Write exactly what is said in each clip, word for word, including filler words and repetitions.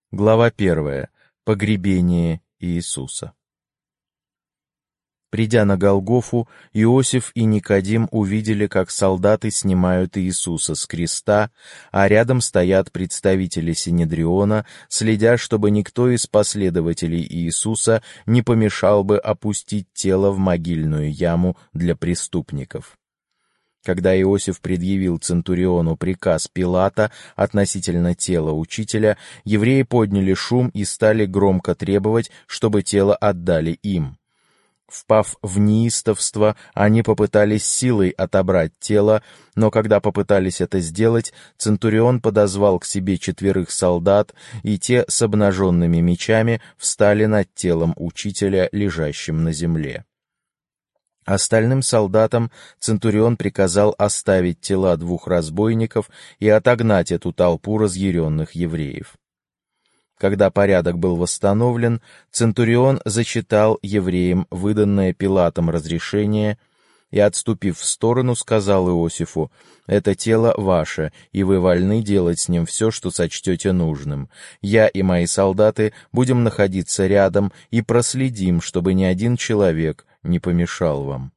Глава первая. Погребение Иисуса. Придя на Голгофу, Иосиф и Никодим увидели, как солдаты снимают Иисуса с креста, а рядом стоят представители Синедриона, следя, чтобы никто из последователей Иисуса не помешал бы опустить тело в могильную яму для преступников. Когда Иосиф предъявил центуриону приказ Пилата относительно тела учителя, евреи подняли шум и стали громко требовать, чтобы тело отдали им. Впав в неистовство, они попытались силой отобрать тело, но когда попытались это сделать, центурион подозвал к себе четверых солдат, и те с обнаженными мечами встали над телом учителя, лежащим на земле. Остальным солдатам центурион приказал оставить тела двух разбойников и отогнать эту толпу разъяренных евреев. Когда порядок был восстановлен, центурион зачитал евреям выданное Пилатом разрешение и, отступив в сторону, сказал Иосифу: «Это тело ваше, и вы вольны делать с ним все, что сочтете нужным. Я и мои солдаты будем находиться рядом и проследим, чтобы ни один человек не помешал вам».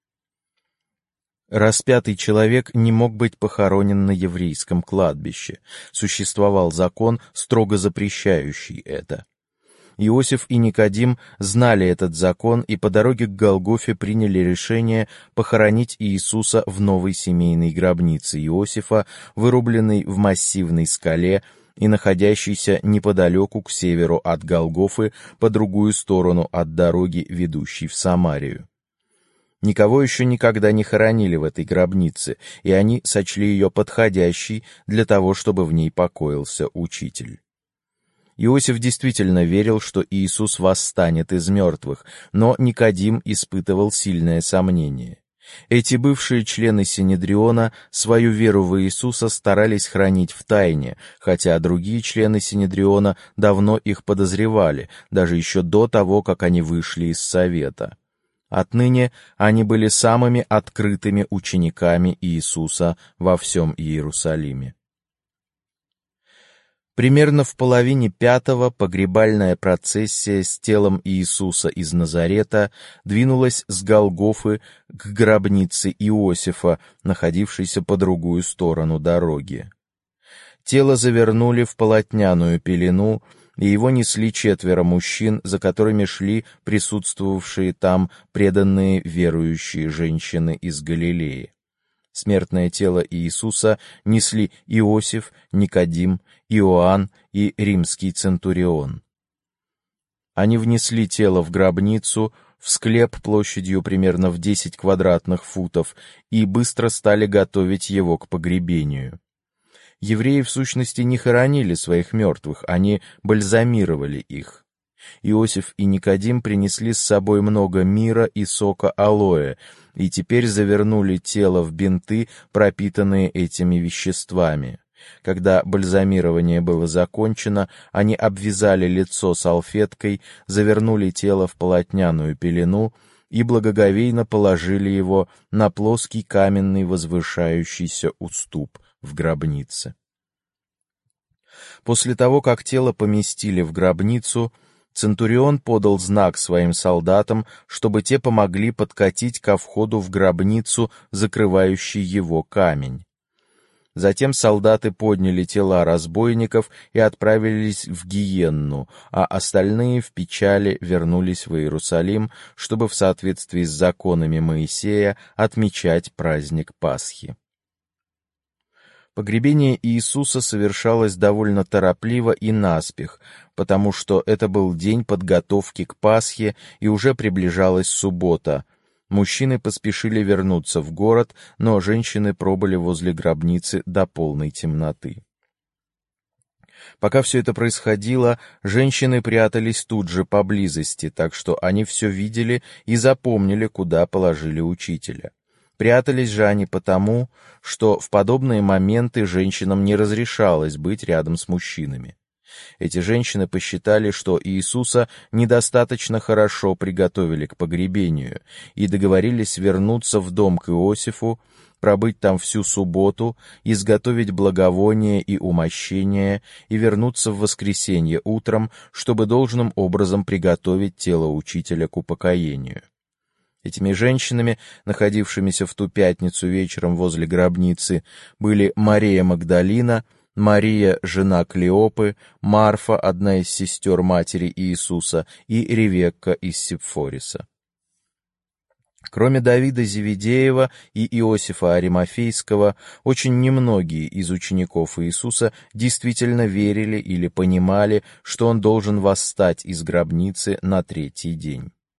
Распятый человек не мог быть похоронен на еврейском кладбище. Существовал закон, строго запрещающий это. Иосиф и Никодим знали этот закон и по дороге к Голгофе приняли решение похоронить Иисуса в новой семейной гробнице Иосифа, вырубленной в массивной скале и находящейся неподалеку к северу от Голгофы, по другую сторону от дороги, ведущей в Самарию. Никого еще никогда не хоронили в этой гробнице, и они сочли ее подходящей для того, чтобы в ней покоился учитель. Иосиф действительно верил, что Иисус восстанет из мертвых, но Никодим испытывал сильное сомнение. Эти бывшие члены Синедриона свою веру в Иисуса старались хранить в тайне, хотя другие члены Синедриона давно их подозревали, даже еще до того, как они вышли из совета. Отныне они были самыми открытыми учениками Иисуса во всем Иерусалиме. Примерно в половине пятого погребальная процессия с телом Иисуса из Назарета двинулась с Голгофы к гробнице Иосифа, находившейся по другую сторону дороги. Тело завернули в полотняную пелену, и его несли четверо мужчин, за которыми шли присутствовавшие там преданные верующие женщины из Галилеи. Смертное тело Иисуса несли Иосиф, Никодим, Иоанн и римский центурион. Они внесли тело в гробницу, в склеп площадью примерно в десять квадратных футов, и быстро стали готовить его к погребению. Евреи, в сущности, не хоронили своих мертвых, они бальзамировали их. Иосиф и Никодим принесли с собой много мира и сока алоэ, и теперь завернули тело в бинты, пропитанные этими веществами. Когда бальзамирование было закончено, они обвязали лицо салфеткой, завернули тело в полотняную пелену и благоговейно положили его на плоский каменный возвышающийся уступ в гробнице. После того, как тело поместили в гробницу, центурион подал знак своим солдатам, чтобы те помогли подкатить ко входу в гробницу закрывающий его камень. Затем солдаты подняли тела разбойников и отправились в Гиенну, а остальные в печали вернулись в Иерусалим, чтобы в соответствии с законами Моисея отмечать праздник Пасхи. Погребение Иисуса совершалось довольно торопливо и наспех, потому что это был день подготовки к Пасхе и уже приближалась суббота. Мужчины поспешили вернуться в город, но женщины пробыли возле гробницы до полной темноты. Пока все это происходило, женщины прятались тут же поблизости, так что они все видели и запомнили, куда положили учителя. Прятались же они потому, что в подобные моменты женщинам не разрешалось быть рядом с мужчинами. Эти женщины посчитали, что Иисуса недостаточно хорошо приготовили к погребению, и договорились вернуться в дом к Иосифу, пробыть там всю субботу, изготовить благовоние и умощение и вернуться в воскресенье утром, чтобы должным образом приготовить тело учителя к упокоению. Этими женщинами, находившимися в ту пятницу вечером возле гробницы, были Мария Магдалина, Мария, жена Клеопы, Марфа, одна из сестер матери Иисуса, и Ревекка из Сепфориса. Кроме Давида Зеведеева и Иосифа Аримафейского, очень немногие из учеников Иисуса действительно верили или понимали, что он должен восстать из гробницы на третий день.